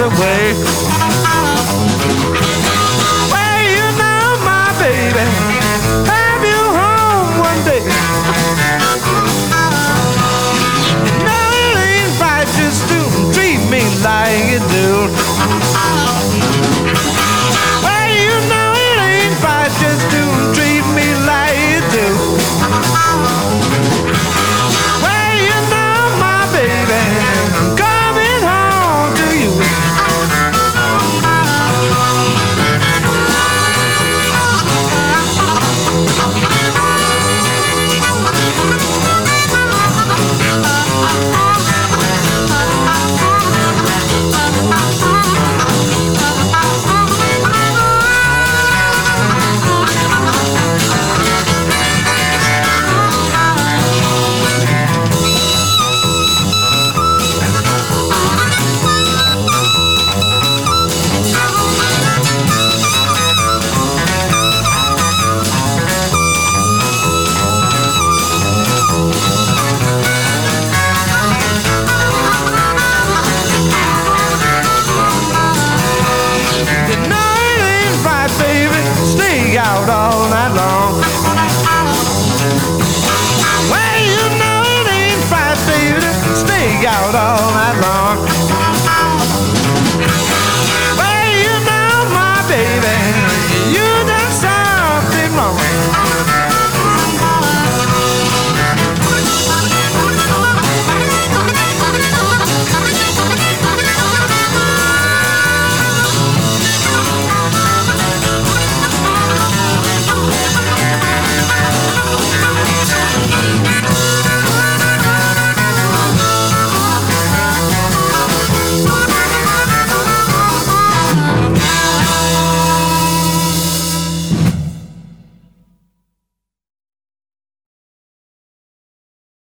away. Well, you know, my baby, have you home one day. No, it ain't right just to treat me like you do. Well, you know it ain't right just to treat me like you do. Well, you know, my baby, I'm coming home to you. Out all night long. Well, you know it ain't right, baby, to stay out all night long.